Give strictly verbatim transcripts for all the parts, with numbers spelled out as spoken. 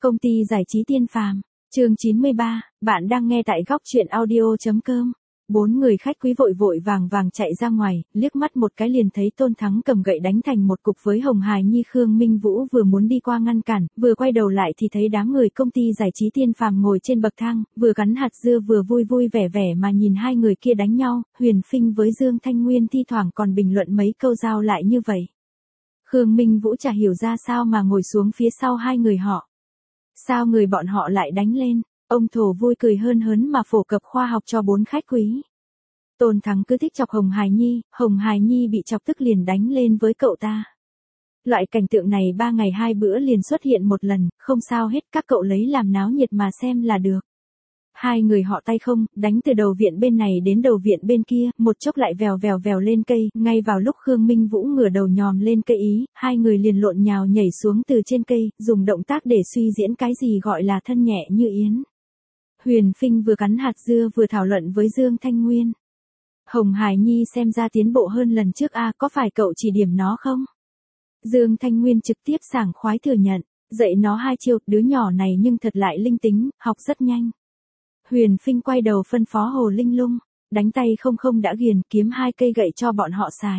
Công ty giải trí Tiên Phàm, chương chín mươi ba, bạn đang nghe tại góc truyện audio.com. Bốn người khách quý vội vội vàng vàng chạy ra ngoài, liếc mắt một cái liền thấy Tôn Thắng cầm gậy đánh thành một cục với Hồng Hài Nhi. Khương Minh Vũ vừa muốn đi qua ngăn cản, vừa quay đầu lại thì thấy đám người công ty giải trí Tiên Phàm ngồi trên bậc thang, vừa cắn hạt dưa vừa vui vui vẻ vẻ mà nhìn hai người kia đánh nhau. Huyền Phinh với Dương Thanh Nguyên thi thoảng còn bình luận mấy câu giao lại như vậy. Khương Minh Vũ chả hiểu ra sao mà ngồi xuống phía sau hai người họ. Sao người bọn họ lại đánh lên? Ông Thổ vui cười hơn hớn mà phổ cập khoa học cho bốn khách quý. Tôn Thắng cứ thích chọc Hồng Hài Nhi, Hồng Hài Nhi bị chọc tức liền đánh lên với cậu ta. Loại cảnh tượng này ba ngày hai bữa liền xuất hiện một lần, không sao hết, các cậu lấy làm náo nhiệt mà xem là được. Hai người họ tay không, đánh từ đầu viện bên này đến đầu viện bên kia, một chốc lại vèo vèo vèo lên cây, ngay vào lúc Khương Minh Vũ ngửa đầu nhòm lên cây ý, hai người liền lộn nhào nhảy xuống từ trên cây, dùng động tác để suy diễn cái gì gọi là thân nhẹ như yến. Huyền Phinh vừa cắn hạt dưa vừa thảo luận với Dương Thanh Nguyên. Hồng Hài Nhi xem ra tiến bộ hơn lần trước a, có phải cậu chỉ điểm nó không? Dương Thanh Nguyên trực tiếp sảng khoái thừa nhận, dạy nó hai chiêu, đứa nhỏ này nhưng thật lại linh tính, học rất nhanh. Huyền Phinh quay đầu phân phó Hồ Linh Lung, đánh tay không không đã ghiền, kiếm hai cây gậy cho bọn họ xài.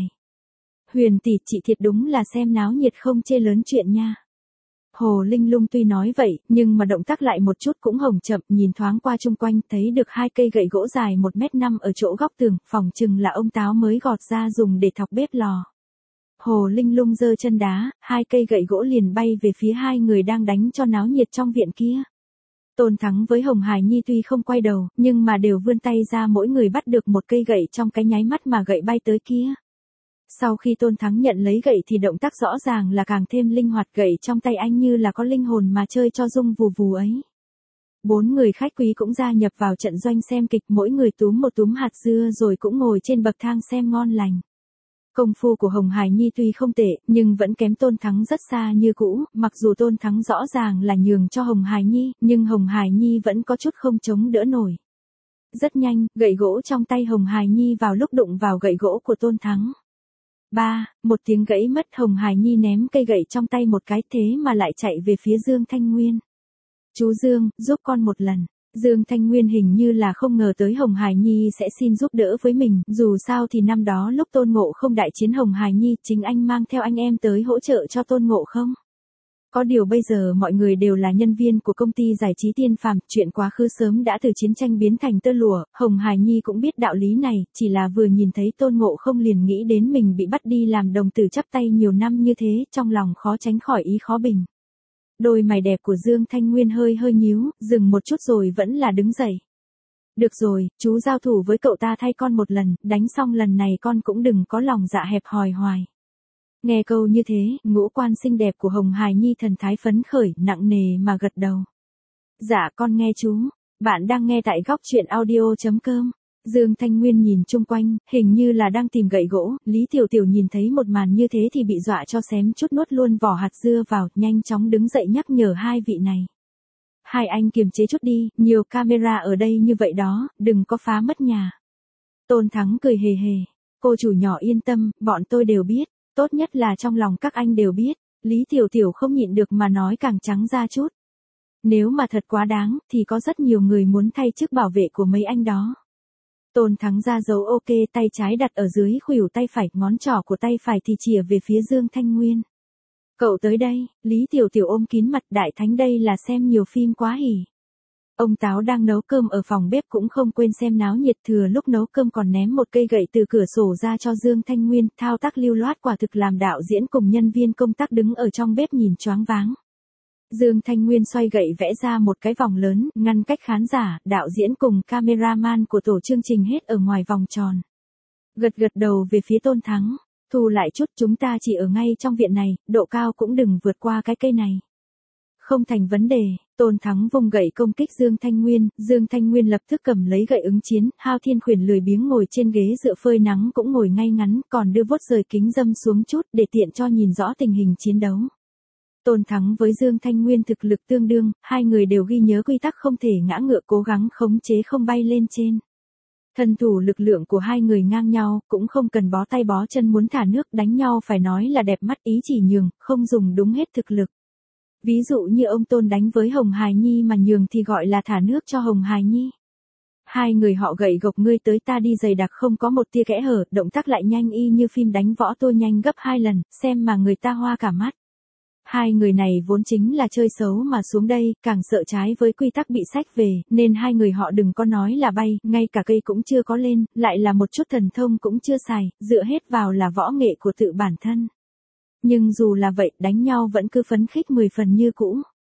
Huyền tỷ, chị thiệt đúng là xem náo nhiệt không chê lớn chuyện nha. Hồ Linh Lung tuy nói vậy, nhưng mà động tác lại một chút cũng hồng chậm, nhìn thoáng qua chung quanh, thấy được hai cây gậy gỗ dài một mét năm ở chỗ góc tường, phòng chừng là ông Táo mới gọt ra dùng để thọc bếp lò. Hồ Linh Lung giơ chân đá, hai cây gậy gỗ liền bay về phía hai người đang đánh cho náo nhiệt trong viện kia. Tôn Thắng với Hồng Hài Nhi tuy không quay đầu, nhưng mà đều vươn tay ra, mỗi người bắt được một cây gậy trong cái nháy mắt mà gậy bay tới kia. Sau khi Tôn Thắng nhận lấy gậy thì động tác rõ ràng là càng thêm linh hoạt, gậy trong tay anh như là có linh hồn mà chơi cho rung vù vù ấy. Bốn người khách quý cũng gia nhập vào trận doanh xem kịch, mỗi người túm một túm hạt dưa rồi cũng ngồi trên bậc thang xem ngon lành. Công phu của Hồng Hài Nhi tuy không tệ, nhưng vẫn kém Tôn Thắng rất xa như cũ, mặc dù Tôn Thắng rõ ràng là nhường cho Hồng Hài Nhi, nhưng Hồng Hài Nhi vẫn có chút không chống đỡ nổi. Rất nhanh, gậy gỗ trong tay Hồng Hài Nhi vào lúc đụng vào gậy gỗ của Tôn Thắng. Ba, một tiếng gãy mất, Hồng Hài Nhi ném cây gậy trong tay một cái, thế mà lại chạy về phía Dương Thanh Nguyên. Chú Dương, giúp con một lần. Dương Thanh Nguyên hình như là không ngờ tới Hồng Hài Nhi sẽ xin giúp đỡ với mình, dù sao thì năm đó lúc Tôn Ngộ Không đại chiến Hồng Hài Nhi, chính anh mang theo anh em tới hỗ trợ cho Tôn Ngộ Không. Có điều bây giờ mọi người đều là nhân viên của công ty giải trí Tiên Phàm, chuyện quá khứ sớm đã từ chiến tranh biến thành tơ lụa, Hồng Hài Nhi cũng biết đạo lý này, chỉ là vừa nhìn thấy Tôn Ngộ Không liền nghĩ đến mình bị bắt đi làm đồng tử chắp tay nhiều năm như thế, trong lòng khó tránh khỏi ý khó bình. Đôi mày đẹp của Dương Thanh Nguyên hơi hơi nhíu, dừng một chút rồi vẫn là đứng dậy. Được rồi, chú giao thủ với cậu ta thay con một lần, đánh xong lần này con cũng đừng có lòng dạ hẹp hòi hoài. Nghe câu như thế, ngũ quan xinh đẹp của Hồng Hài Nhi thần thái phấn khởi, nặng nề mà gật đầu. Dạ con nghe chú, bạn đang nghe tại góc truyện audio.com. Dương Thanh Nguyên nhìn chung quanh, hình như là đang tìm gậy gỗ, Lý Tiểu Tiểu nhìn thấy một màn như thế thì bị dọa cho xém chút nuốt luôn vỏ hạt dưa vào, nhanh chóng đứng dậy nhắc nhở hai vị này. Hai anh kiềm chế chút đi, nhiều camera ở đây như vậy đó, đừng có phá mất nhà. Tôn Thắng cười hề hề, cô chủ nhỏ yên tâm, bọn tôi đều biết, tốt nhất là trong lòng các anh đều biết. Lý Tiểu Tiểu không nhịn được mà nói càng trắng ra chút. Nếu mà thật quá đáng, thì có rất nhiều người muốn thay chức bảo vệ của mấy anh đó. Tôn Thắng ra dấu ok, tay trái đặt ở dưới khuỷu tay phải, ngón trỏ của tay phải thì chìa về phía Dương Thanh Nguyên. Cậu tới đây, Lý Tiểu Tiểu ôm kín mặt, đại thánh đây là xem nhiều phim quá hỉ. Ông Táo đang nấu cơm ở phòng bếp cũng không quên xem náo nhiệt, thừa lúc nấu cơm còn ném một cây gậy từ cửa sổ ra cho Dương Thanh Nguyên, thao tác lưu loát quả thực làm đạo diễn cùng nhân viên công tác đứng ở trong bếp nhìn choáng váng. Dương Thanh Nguyên xoay gậy vẽ ra một cái vòng lớn, ngăn cách khán giả, đạo diễn cùng cameraman của tổ chương trình hết ở ngoài vòng tròn. Gật gật đầu về phía Tôn Thắng, thu lại chút, chúng ta chỉ ở ngay trong viện này, độ cao cũng đừng vượt qua cái cây này. Không thành vấn đề, Tôn Thắng vung gậy công kích Dương Thanh Nguyên, Dương Thanh Nguyên lập tức cầm lấy gậy ứng chiến, Hao Thiên Khuyển lười biếng ngồi trên ghế dựa phơi nắng cũng ngồi ngay ngắn, còn đưa vuốt rời kính râm xuống chút để tiện cho nhìn rõ tình hình chiến đấu. Tôn Thắng với Dương Thanh Nguyên thực lực tương đương, hai người đều ghi nhớ quy tắc không thể ngã ngựa, cố gắng khống chế không bay lên trên. Thân thủ lực lượng của hai người ngang nhau, cũng không cần bó tay bó chân muốn thả nước, đánh nhau phải nói là đẹp mắt, ý chỉ nhường, không dùng đúng hết thực lực. Ví dụ như ông Tôn đánh với Hồng Hài Nhi mà nhường thì gọi là thả nước cho Hồng Hài Nhi. Hai người họ gậy gộc ngươi tới ta đi dày đặc không có một tia kẽ hở, động tác lại nhanh y như phim đánh võ tôi nhanh gấp hai lần, xem mà người ta hoa cả mắt. Hai người này vốn chính là chơi xấu mà xuống đây, càng sợ trái với quy tắc bị sách về, nên hai người họ đừng có nói là bay, ngay cả cây cũng chưa có lên, lại là một chút thần thông cũng chưa xài, dựa hết vào là võ nghệ của tự bản thân. Nhưng dù là vậy, đánh nhau vẫn cứ phấn khích mười phần như cũ.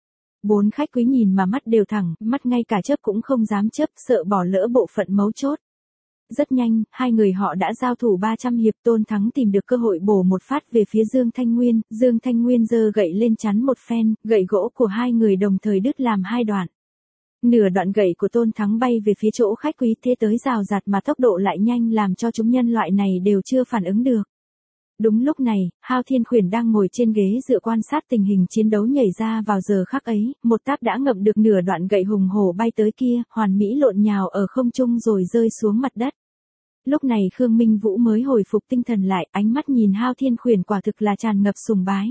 Bốn khách quý nhìn mà mắt đều thẳng, mắt ngay cả chớp cũng không dám chớp, sợ bỏ lỡ bộ phận mấu chốt. Rất nhanh, hai người họ đã giao thủ ba trăm hiệp. Tôn Thắng tìm được cơ hội bổ một phát về phía Dương Thanh Nguyên, Dương Thanh Nguyên giơ gậy lên chắn một phen, gậy gỗ của hai người đồng thời đứt làm hai đoạn. Nửa đoạn gậy của Tôn Thắng bay về phía chỗ khách quý thế tới rào rạt mà tốc độ lại nhanh làm cho chúng nhân loại này đều chưa phản ứng được. Đúng lúc này, Hao Thiên Khuyển đang ngồi trên ghế dựa quan sát tình hình chiến đấu nhảy ra vào giờ khắc ấy, một táp đã ngậm được nửa đoạn gậy hùng hổ bay tới kia, hoàn mỹ lộn nhào ở không trung rồi rơi xuống mặt đất. Lúc này Khương Minh Vũ mới hồi phục tinh thần lại, ánh mắt nhìn Hao Thiên Khuyển quả thực là tràn ngập sùng bái.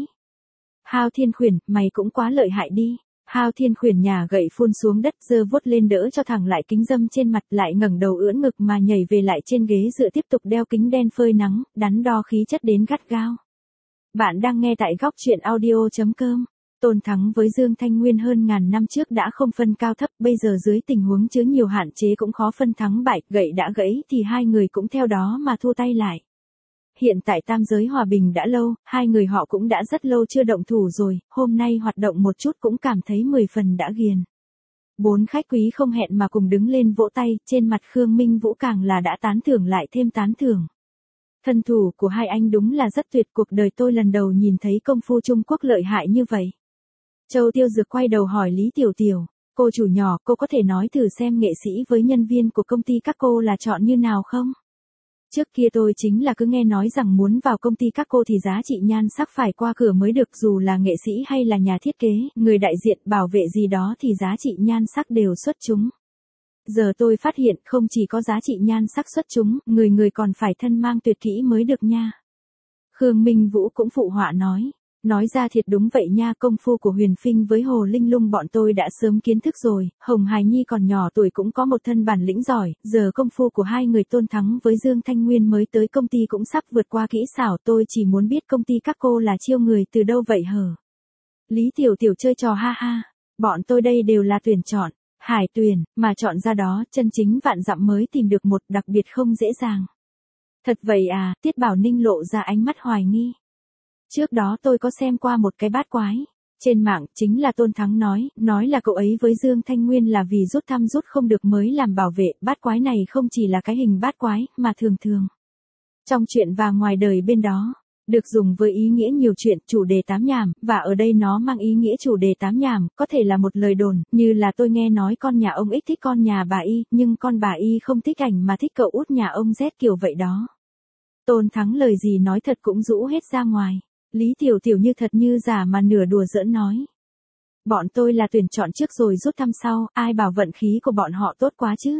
Hao Thiên Khuyển, mày cũng quá lợi hại đi. Hao Thiên Khuyển nhả gậy phun xuống đất, giơ vuốt lên đỡ cho thẳng lại kính dâm trên mặt, lại ngẩng đầu ưỡn ngực mà nhảy về lại trên ghế dựa tiếp tục đeo kính đen phơi nắng, đắn đo khí chất đến gắt gao. Bạn đang nghe tại góc truyện audio chấm com. Tôn Thắng với Dương Thanh Nguyên hơn ngàn năm trước đã không phân cao thấp, bây giờ dưới tình huống chứa nhiều hạn chế cũng khó phân thắng bại, gậy đã gãy thì hai người cũng theo đó mà thua tay lại. Hiện tại tam giới hòa bình đã lâu, hai người họ cũng đã rất lâu chưa động thủ rồi, hôm nay hoạt động một chút cũng cảm thấy mười phần đã ghiền. Bốn khách quý không hẹn mà cùng đứng lên vỗ tay, trên mặt Khương Minh Vũ càng là đã tán thưởng lại thêm tán thưởng. Thân thủ của hai anh đúng là rất tuyệt, cuộc đời tôi lần đầu nhìn thấy công phu Trung Quốc lợi hại như vậy. Châu Tiêu Dược quay đầu hỏi Lý Tiểu Tiểu, cô chủ nhỏ, cô có thể nói thử xem nghệ sĩ với nhân viên của công ty các cô là chọn như nào không? Trước kia tôi chính là cứ nghe nói rằng muốn vào công ty các cô thì giá trị nhan sắc phải qua cửa mới được, dù là nghệ sĩ hay là nhà thiết kế, người đại diện, bảo vệ gì đó thì giá trị nhan sắc đều xuất chúng. Giờ tôi phát hiện không chỉ có giá trị nhan sắc xuất chúng, người người còn phải thân mang tuyệt kỹ mới được nha. Khương Minh Vũ cũng phụ họa nói. Nói ra thiệt đúng vậy nha, công phu của Huyền Phinh với Hồ Linh Lung bọn tôi đã sớm kiến thức rồi, Hồng Hài Nhi còn nhỏ tuổi cũng có một thân bản lĩnh giỏi, giờ công phu của hai người Tôn Thắng với Dương Thanh Nguyên mới tới công ty cũng sắp vượt qua kỹ xảo, tôi chỉ muốn biết công ty các cô là chiêu người từ đâu vậy hở? Lý Tiểu Tiểu chơi trò ha ha, bọn tôi đây đều là tuyển chọn, hải tuyển, mà chọn ra đó, chân chính vạn dặm mới tìm được một, đặc biệt không dễ dàng. Thật vậy à? Tiết Bảo Ninh lộ ra ánh mắt hoài nghi. Trước đó tôi có xem qua một cái bát quái. Trên mạng, chính là Tôn Thắng nói, nói là cậu ấy với Dương Thanh Nguyên là vì rút thăm rút không được mới làm bảo vệ, bát quái này không chỉ là cái hình bát quái, mà thường thường. Trong chuyện và ngoài đời bên đó, được dùng với ý nghĩa nhiều chuyện, chủ đề tám nhảm, và ở đây nó mang ý nghĩa chủ đề tám nhảm, có thể là một lời đồn, như là tôi nghe nói con nhà ông X thích con nhà bà Y, nhưng con bà Y không thích ảnh mà thích cậu út nhà ông Z kiểu vậy đó. Tôn Thắng lời gì nói thật cũng rũ hết ra ngoài. Lý Tiểu Tiểu như thật như giả mà nửa đùa giỡn nói. Bọn tôi là tuyển chọn trước rồi rút thăm sau, ai bảo vận khí của bọn họ tốt quá chứ.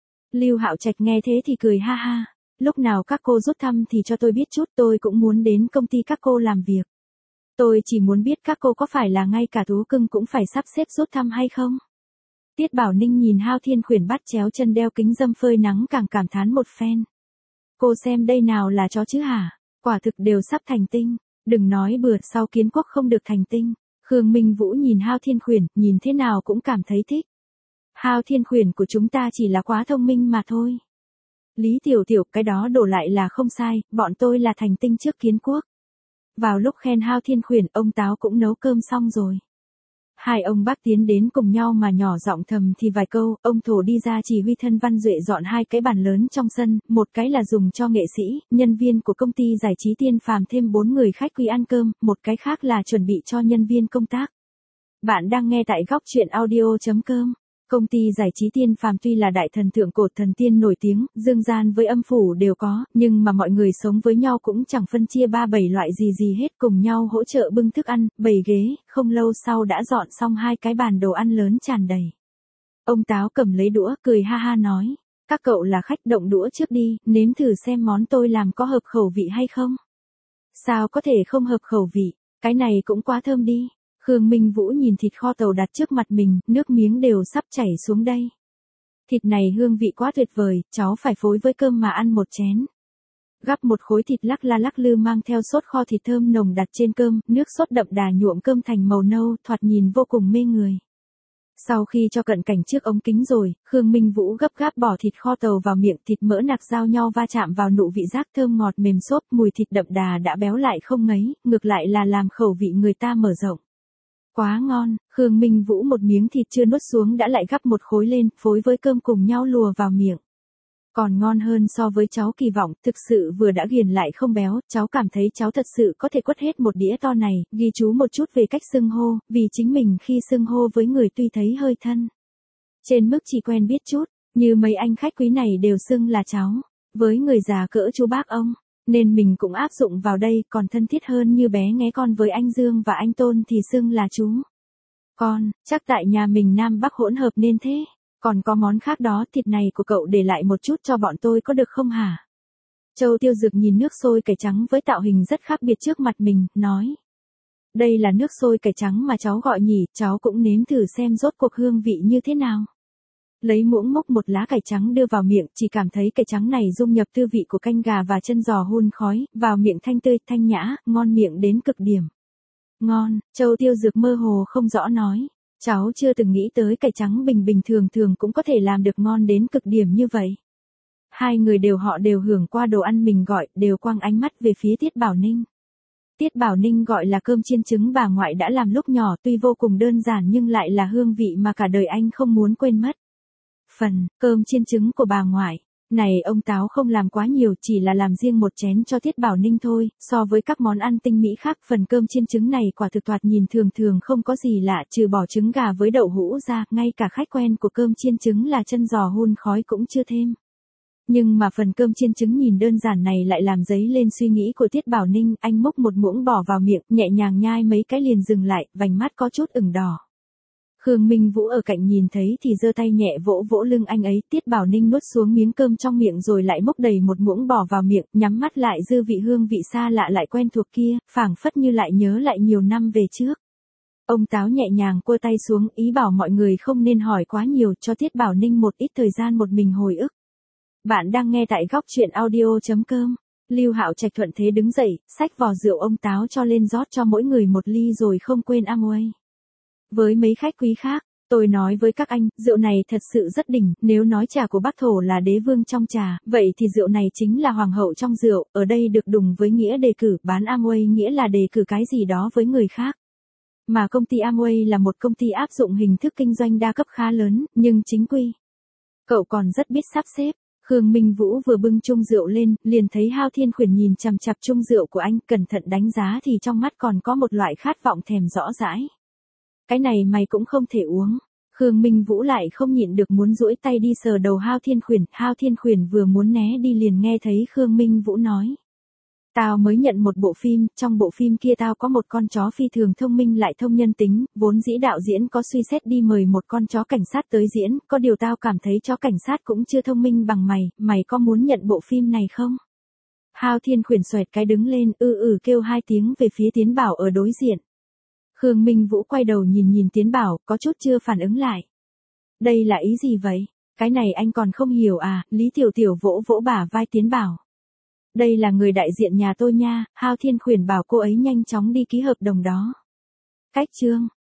Lưu Hạo Trạch nghe thế thì cười ha ha. Lúc nào các cô rút thăm thì cho tôi biết chút, tôi cũng muốn đến công ty các cô làm việc. Tôi chỉ muốn biết các cô có phải là ngay cả thú cưng cũng phải sắp xếp rút thăm hay không. Tiết Bảo Ninh nhìn Hao Thiên Khuyển bắt chéo chân đeo kính dâm phơi nắng càng cảm thán một phen. Cô xem đây nào là chó chứ hả, quả thực đều sắp thành tinh. Đừng nói bừa, sau kiến quốc không được thành tinh. Khương Minh Vũ nhìn Hao Thiên Khuyển, nhìn thế nào cũng cảm thấy thích. Hao Thiên Khuyển của chúng ta chỉ là quá thông minh mà thôi. Lý Tiểu Tiểu, cái đó đổ lại là không sai, bọn tôi là thành tinh trước kiến quốc. Vào lúc khen Hao Thiên Khuyển, ông Táo cũng nấu cơm xong rồi. Hai ông bác tiến đến cùng nhau mà nhỏ giọng thầm thì vài câu, ông Thổ đi ra chỉ huy thân Văn Duệ dọn hai cái bàn lớn trong sân, một cái là dùng cho nghệ sĩ, nhân viên của công ty giải trí Tiên Phàm thêm bốn người khách quý ăn cơm, một cái khác là chuẩn bị cho nhân viên công tác. Bạn đang nghe tại góc truyện audio chấm com. Công ty giải trí Tiên Phàm tuy là đại thần thượng cổ thần tiên nổi tiếng, dương gian với âm phủ đều có, nhưng mà mọi người sống với nhau cũng chẳng phân chia ba bảy loại gì gì hết, cùng nhau hỗ trợ bưng thức ăn, bày ghế, không lâu sau đã dọn xong hai cái bàn đồ ăn lớn tràn đầy. Ông Táo cầm lấy đũa, cười ha ha nói, các cậu là khách, động đũa trước đi, nếm thử xem món tôi làm có hợp khẩu vị hay không. Sao có thể không hợp khẩu vị, cái này cũng quá thơm đi. Khương Minh Vũ nhìn thịt kho tàu đặt trước mặt mình, nước miếng đều sắp chảy xuống đây. Thịt này hương vị quá tuyệt vời, cháu phải phối với cơm mà ăn một chén. Gắp một khối thịt lắc la lắc lư mang theo sốt kho thịt thơm nồng đặt trên cơm, nước sốt đậm đà nhuộm cơm thành màu nâu, thoạt nhìn vô cùng mê người. Sau khi cho cận cảnh trước ống kính rồi, Khương Minh Vũ gấp gáp bỏ thịt kho tàu vào miệng, thịt mỡ nạc giao nhau va chạm vào nụ vị giác thơm ngọt mềm xốp, mùi thịt đậm đà đã béo lại không ngấy, ngược lại là làm khẩu vị người ta mở rộng. Quá ngon, Khương Minh Vũ một miếng thịt chưa nuốt xuống đã lại gắp một khối lên, phối với cơm cùng nhau lùa vào miệng. Còn ngon hơn so với cháu kỳ vọng, thực sự vừa đã ghiền lại không béo, cháu cảm thấy cháu thật sự có thể quất hết một đĩa to này, ghi chú một chút về cách xưng hô, vì chính mình khi xưng hô với người tuy thấy hơi thân. Trên mức chỉ quen biết chút, như mấy anh khách quý này đều xưng là cháu, với người già cỡ chú bác ông, nên mình cũng áp dụng vào đây, còn thân thiết hơn như bé nghé con với anh Dương và anh Tôn thì xưng là chú. Con, chắc tại nhà mình Nam Bắc hỗn hợp nên thế. Còn có món khác đó, thịt này của cậu để lại một chút cho bọn tôi có được không hả? Châu Tiêu Dực nhìn nước sôi cải trắng với tạo hình rất khác biệt trước mặt mình, nói. Đây là nước sôi cải trắng mà cháu gọi nhỉ, cháu cũng nếm thử xem rốt cuộc hương vị như thế nào. Lấy muỗng múc một lá cải trắng đưa vào miệng, chỉ cảm thấy cải trắng này dung nhập tư vị của canh gà và chân giò hun khói, vào miệng thanh tươi, thanh nhã, ngon miệng đến cực điểm. Ngon, Châu Tiêu Dực mơ hồ không rõ nói. Cháu chưa từng nghĩ tới cải trắng bình bình thường thường cũng có thể làm được ngon đến cực điểm như vậy. Hai người đều họ đều hưởng qua đồ ăn mình gọi, đều quăng ánh mắt về phía Tiết Bảo Ninh. Tiết Bảo Ninh gọi là cơm chiên trứng bà ngoại đã làm lúc nhỏ, tuy vô cùng đơn giản nhưng lại là hương vị mà cả đời anh không muốn quên mất. Phần, cơm chiên trứng của bà ngoại. Này ông Táo không làm quá nhiều, chỉ là làm riêng một chén cho Tiết Bảo Ninh thôi, so với các món ăn tinh mỹ khác, phần cơm chiên trứng này quả thực thoạt nhìn thường thường không có gì lạ, trừ bỏ trứng gà với đậu hũ ra, ngay cả khách quen của cơm chiên trứng là chân giò hun khói cũng chưa thêm. Nhưng mà phần cơm chiên trứng nhìn đơn giản này lại làm dấy lên suy nghĩ của Tiết Bảo Ninh, anh múc một muỗng bỏ vào miệng, nhẹ nhàng nhai mấy cái liền dừng lại, vành mắt có chút ửng đỏ. Khương Minh Vũ ở cạnh nhìn thấy thì giơ tay nhẹ vỗ vỗ lưng anh ấy, Tiết Bảo Ninh nuốt xuống miếng cơm trong miệng rồi lại múc đầy một muỗng bỏ vào miệng, nhắm mắt lại dư vị hương vị xa lạ lại quen thuộc kia, phảng phất như lại nhớ lại nhiều năm về trước. Ông Táo nhẹ nhàng quơ tay xuống, ý bảo mọi người không nên hỏi quá nhiều, cho Tiết Bảo Ninh một ít thời gian một mình hồi ức. Bạn đang nghe tại góc truyện audio chấm com. Lưu Hạo Trạch thuận thế đứng dậy, xách vò rượu ông Táo cho lên rót cho mỗi người một ly rồi không quên Amway. Với mấy khách quý khác, tôi nói với các anh, rượu này thật sự rất đỉnh, nếu nói trà của Bắc Thổ là đế vương trong trà, vậy thì rượu này chính là hoàng hậu trong rượu, ở đây được đùng với nghĩa đề cử, bán Amway nghĩa là đề cử cái gì đó với người khác. Mà công ty Amway là một công ty áp dụng hình thức kinh doanh đa cấp khá lớn, nhưng chính quy. Cậu còn rất biết sắp xếp. Khương Minh Vũ vừa bưng chung rượu lên, liền thấy Hao Thiên Khuyển nhìn chằm chằm chung rượu của anh, cẩn thận đánh giá thì trong mắt còn có một loại khát vọng thèm rõ rãi. Cái này mày cũng không thể uống. Khương Minh Vũ lại không nhịn được muốn duỗi tay đi sờ đầu Hao Thiên Khuyển. Hao Thiên Khuyển vừa muốn né đi liền nghe thấy Khương Minh Vũ nói. Tao mới nhận một bộ phim, trong bộ phim kia tao có một con chó phi thường thông minh lại thông nhân tính, vốn dĩ đạo diễn có suy xét đi mời một con chó cảnh sát tới diễn, có điều tao cảm thấy chó cảnh sát cũng chưa thông minh bằng mày, mày có muốn nhận bộ phim này không? Hao Thiên Khuyển xoẹt cái đứng lên, ư ừ kêu hai tiếng về phía Tiến Bảo ở đối diện. Khương Minh Vũ quay đầu nhìn nhìn Tiến Bảo, có chút chưa phản ứng lại. Đây là ý gì vậy? Cái này anh còn không hiểu à? Lý Tiểu Tiểu vỗ vỗ bả vai Tiến Bảo. Đây là người đại diện nhà tôi nha, Hao Thiên Khuyển bảo cô ấy nhanh chóng đi ký hợp đồng đó. Cách chương.